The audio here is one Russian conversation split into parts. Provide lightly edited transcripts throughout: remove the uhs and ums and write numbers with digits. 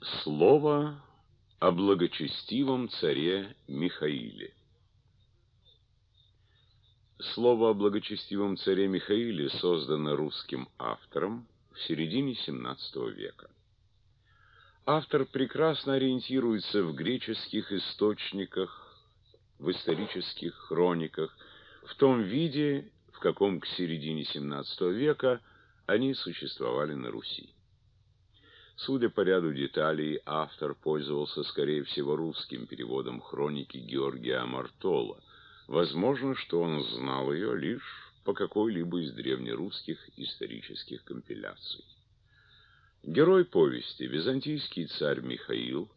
Слово о благочестивом царе Михаиле. Слово о благочестивом царе Михаиле создано русским автором в середине XVII века. Автор прекрасно ориентируется в греческих источниках, в исторических хрониках, в том виде, в каком к середине XVII века они существовали на Руси. Судя по ряду деталей, автор пользовался, скорее всего, русским переводом хроники Георгия Амартола. Возможно, что он знал ее лишь по какой-либо из древнерусских исторических компиляций. Герой повести, византийский царь Михаил,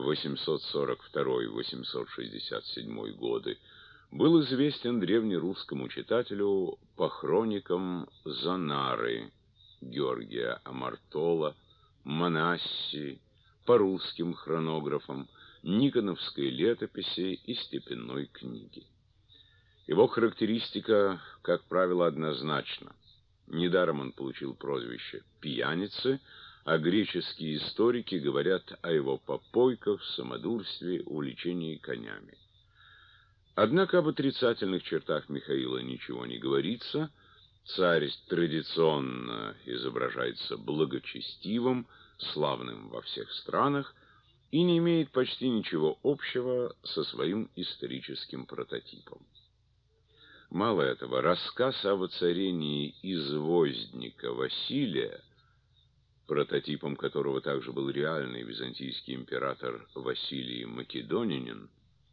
842-867 годы, был известен древнерусскому читателю по хроникам Зонары Георгия Амартола, Манасси, по русским хронографам, Никоновской летописи и Степенной книги. Его характеристика, как правило, однозначна. Недаром он получил прозвище «пьяницы», а греческие историки говорят о его попойках, самодурстве, увлечении конями. Однако об отрицательных чертах Михаила ничего не говорится. Царь традиционно изображается благочестивым, славным во всех странах и не имеет почти ничего общего со своим историческим прототипом. Мало этого, рассказ о воцарении извоздника Василия, прототипом которого также был реальный византийский император Василий Македонянин,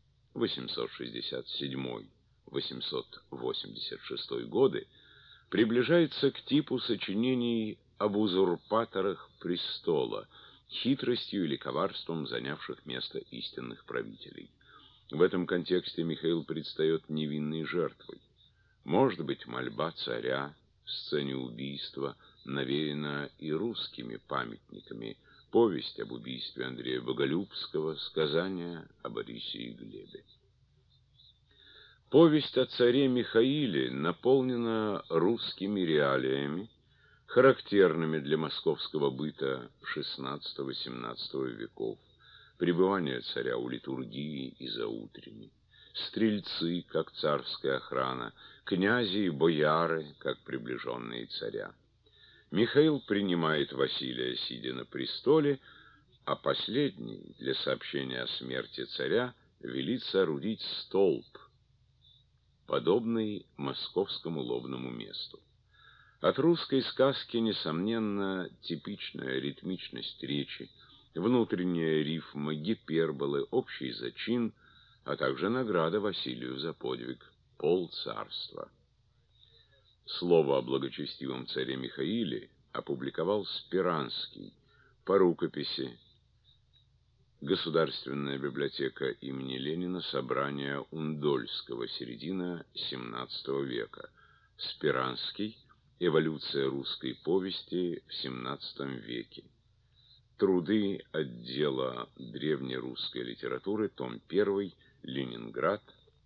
867-886 годы, приближается к типу сочинений об узурпаторах престола, хитростью или коварством занявших место истинных правителей. В этом контексте Михаил предстает невинной жертвой. Может быть, мольба царя в сцене убийства навеяна и русскими памятниками: повесть об убийстве Андрея Боголюбского, сказание о Борисе и Глебе. Повесть о царе Михаиле наполнена русскими реалиями, характерными для московского быта XVI-XVII веков: пребывание царя у литургии и заутренней, стрельцы, как царская охрана, князи и бояры, как приближенные царя. Михаил принимает Василия, сидя на престоле, а последний, для сообщения о смерти царя, велит соорудить столб, подобный московскому лобному месту. От русской сказки, несомненно, типичная ритмичность речи, внутренняя рифма, гиперболы, общий зачин, а также награда Василию за подвиг — полцарства. Слово о благочестивом царе Михаиле опубликовал Спиранский по рукописи Государственная библиотека имени Ленина, собрание Ундольского, середина XVII века. Спиранский. Эволюция русской повести в XVII веке. Труды отдела древнерусской литературы, том 1, Ленинград,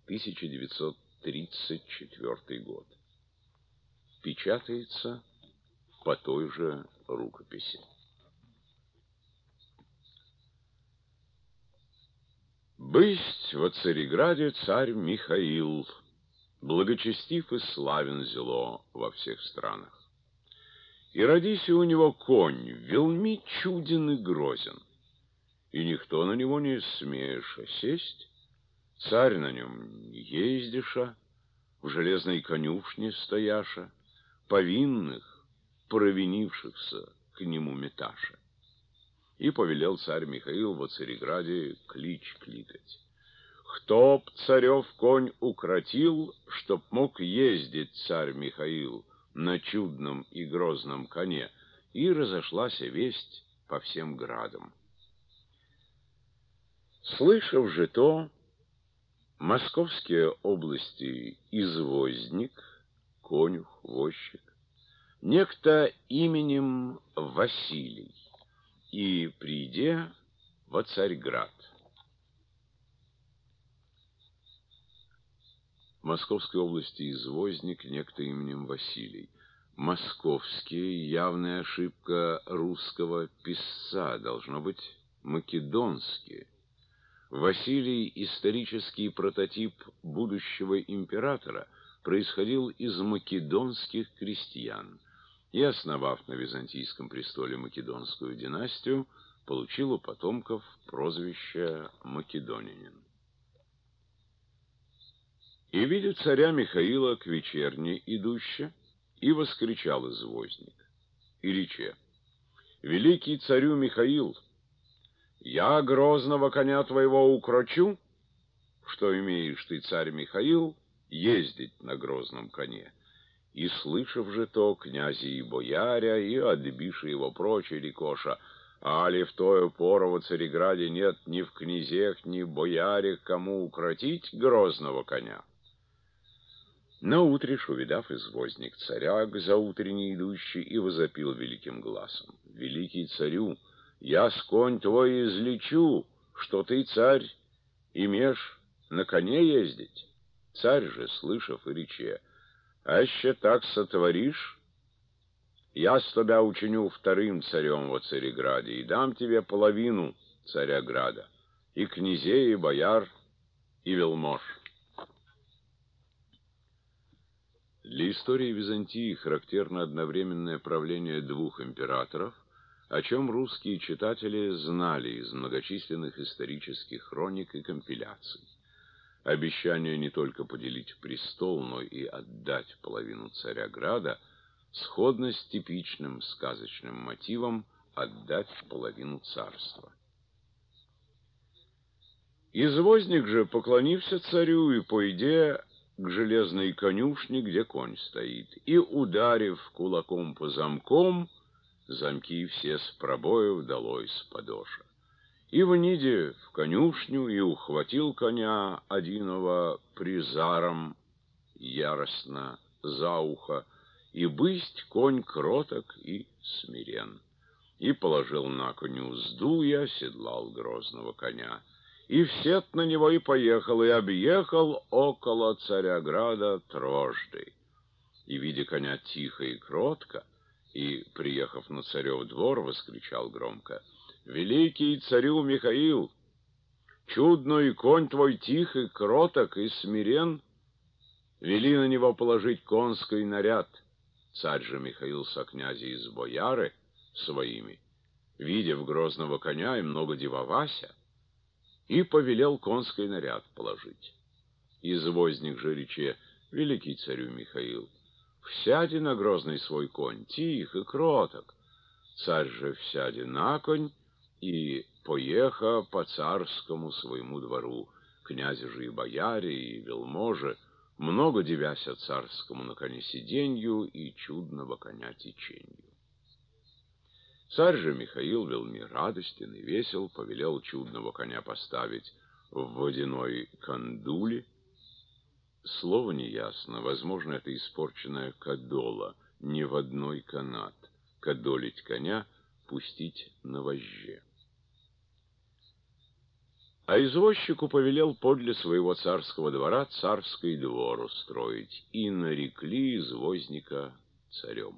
1934 год. Печатается по той же рукописи. Бысть во Цареграде царь Михаил, благочестив и славен зело во всех странах. И родися у него конь, велми чуден и грозен, и никто на него не смееша сесть, царь на нем не ездиша, в железной конюшне стояша, повинных, провинившихся к нему меташа. И повелел царь Михаил во Цареграде клич кликать: «Кто б царев конь укротил, чтоб мог ездить царь Михаил на чудном и грозном коне?» И разошлась весть по всем градам. Слышав же то, московские области извозник, конюх, возчик, некто именем Василий, и приде во Царьград. Московской области извозник, некто именем Василий. Московский — явная ошибка русского писца, должно быть македонские. Василий, исторический прототип будущего императора, происходил из македонских крестьян и, основав на византийском престоле македонскую династию, получил у потомков прозвище «Македонянин». «И видит царя Михаила к вечерне идуще, и воскричал извозник, и рече: Великий царю Михаил, я грозного коня твоего укрочу, что имеешь ты, царь Михаил, ездить на грозном коне. И, слышав же то, князи и бояря, и отбивши его прочь, и рекоша, али в тою пору во Цареграде нет ни в князех, ни в боярях, кому укротить грозного коня. Наутришь, увидав извозник царя, к заутренне идущий, и возопил великим гласом: «Великий царю, я с конь твой излечу, что ты, царь, имешь на коне ездить». Царь же, слышав, и рече: «Аще так сотворишь, я с тебя учиню вторым царем во Цареграде, и дам тебе половину царя града, и князей, и бояр, и вельмож». Для истории Византии характерно одновременное правление двух императоров, о чем русские читатели знали из многочисленных исторических хроник и компиляций. Обещание не только поделить престол, но и отдать половину царя града сходно с типичным сказочным мотивом отдать половину царства. Извозник же, поклонився царю и, пойде к железной конюшне, где конь стоит, и, ударив кулаком по замкам, замки все с пробоев долой с подоша. И вниде в конюшню, и ухватил коня одиного призаром яростно за ухо, и бысть конь кроток и смирен. И положил на коню узду и оседлал грозного коня. И всет на него и поехал, и объехал около Царяграда трожды. И, видя коня тихо и кротко, и, приехав на царев двор, воскричал громко: «Великий царю Михаил, чудный конь твой тих и кроток и смирен, вели на него положить конский наряд». Царь же Михаил со князи из бояры своими, видев грозного коня и много дивовася, и повелел конский наряд положить. Извозник же рече: «Великий царю Михаил, всяди на грозный свой конь, тих и кроток». Царь же всяди на конь и поеха по царскому своему двору. Князи же и бояре, и вельможи, много дивяся царскому на коне сиденью и чудного коня теченью. Царь же Михаил, велми радостен и весел, повелел чудного коня поставить в водяной кандуле. Слово неясно, возможно, это испорченная кадола, не водной канат. Кадолить коня, пустить на вожже. А извозчику повелел подле своего царского двора царский двор устроить, и нарекли извозника царем.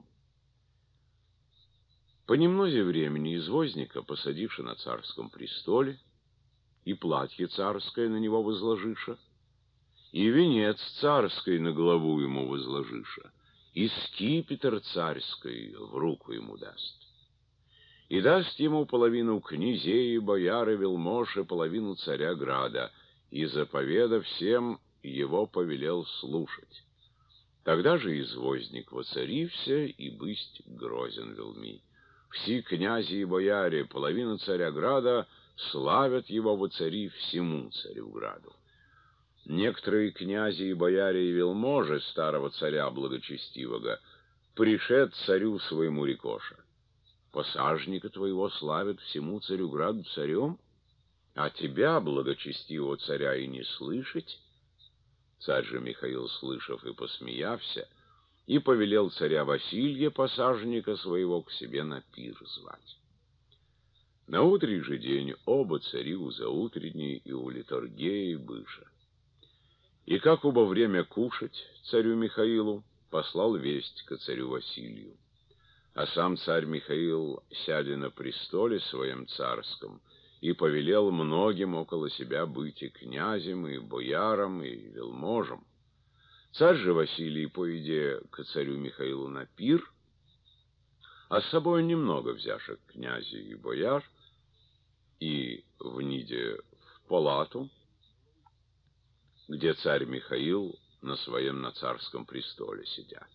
По немнозе времени извозника, посадивши на царском престоле, и платье царское на него возложиша, и венец царский на голову ему возложиша, и скипетр царский в руку ему даст. И даст ему половину князей и бояр и вельмож, и половину царя града, и, заповедав всем, его повелел слушать. Тогда же извозник воцарився, и бысть грозен велми. Все князи и бояре, половина царя града, славят его воцарив всему царю граду. Некоторые князи и бояре и вельможи старого царя благочестивого пришед царю своему рекоша: «Посажника твоего славят всему царю граду царем, а тебя, благочестивого царя, и не слышать». Царь же Михаил, слышав и посмеявся, и повелел царя Василия, посажника своего, к себе на пир звать. На утренний же день оба цари у заутренней и у литургии быша. И как убо время кушать царю Михаилу, послал весть ко царю Василию. А сам царь Михаил, сядя на престоле своем царском, и повелел многим около себя быть и князем, и боярам, и вельможам. Царь же Василий, пойдя к царю Михаилу на пир, а с собой немного взявших князей и бояр, и вниде в палату, где царь Михаил на своем на царском престоле сидя.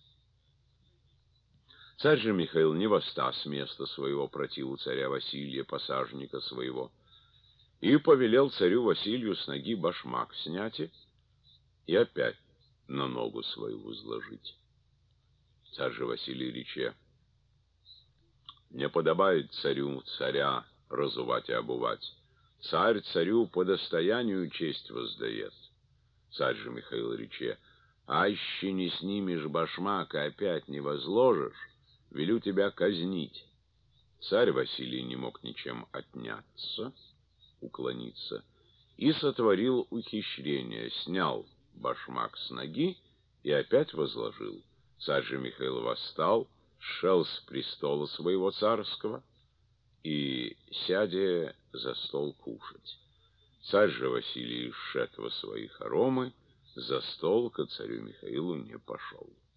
Царь же Михаил не восста с места своего противу царя Василия, посажника своего, и повелел царю Василию с ноги башмак снять и опять на ногу свою возложить. Царь же Василий рече: «Не подобает царю царя разувать и обувать. Царь царю по достоянию честь воздает». Царь же Михаил рече: «Аще не снимешь башмак и опять не возложишь, велю тебя казнить». Царь Василий не мог ничем отняться, уклониться, и сотворил ухищрение, снял башмак с ноги и опять возложил. Царь же Михаил восстал, сшел с престола своего царского и, сядя за стол, кушать. Царь же Василий, шед во свои хоромы, за стол ко царю Михаилу не пошел.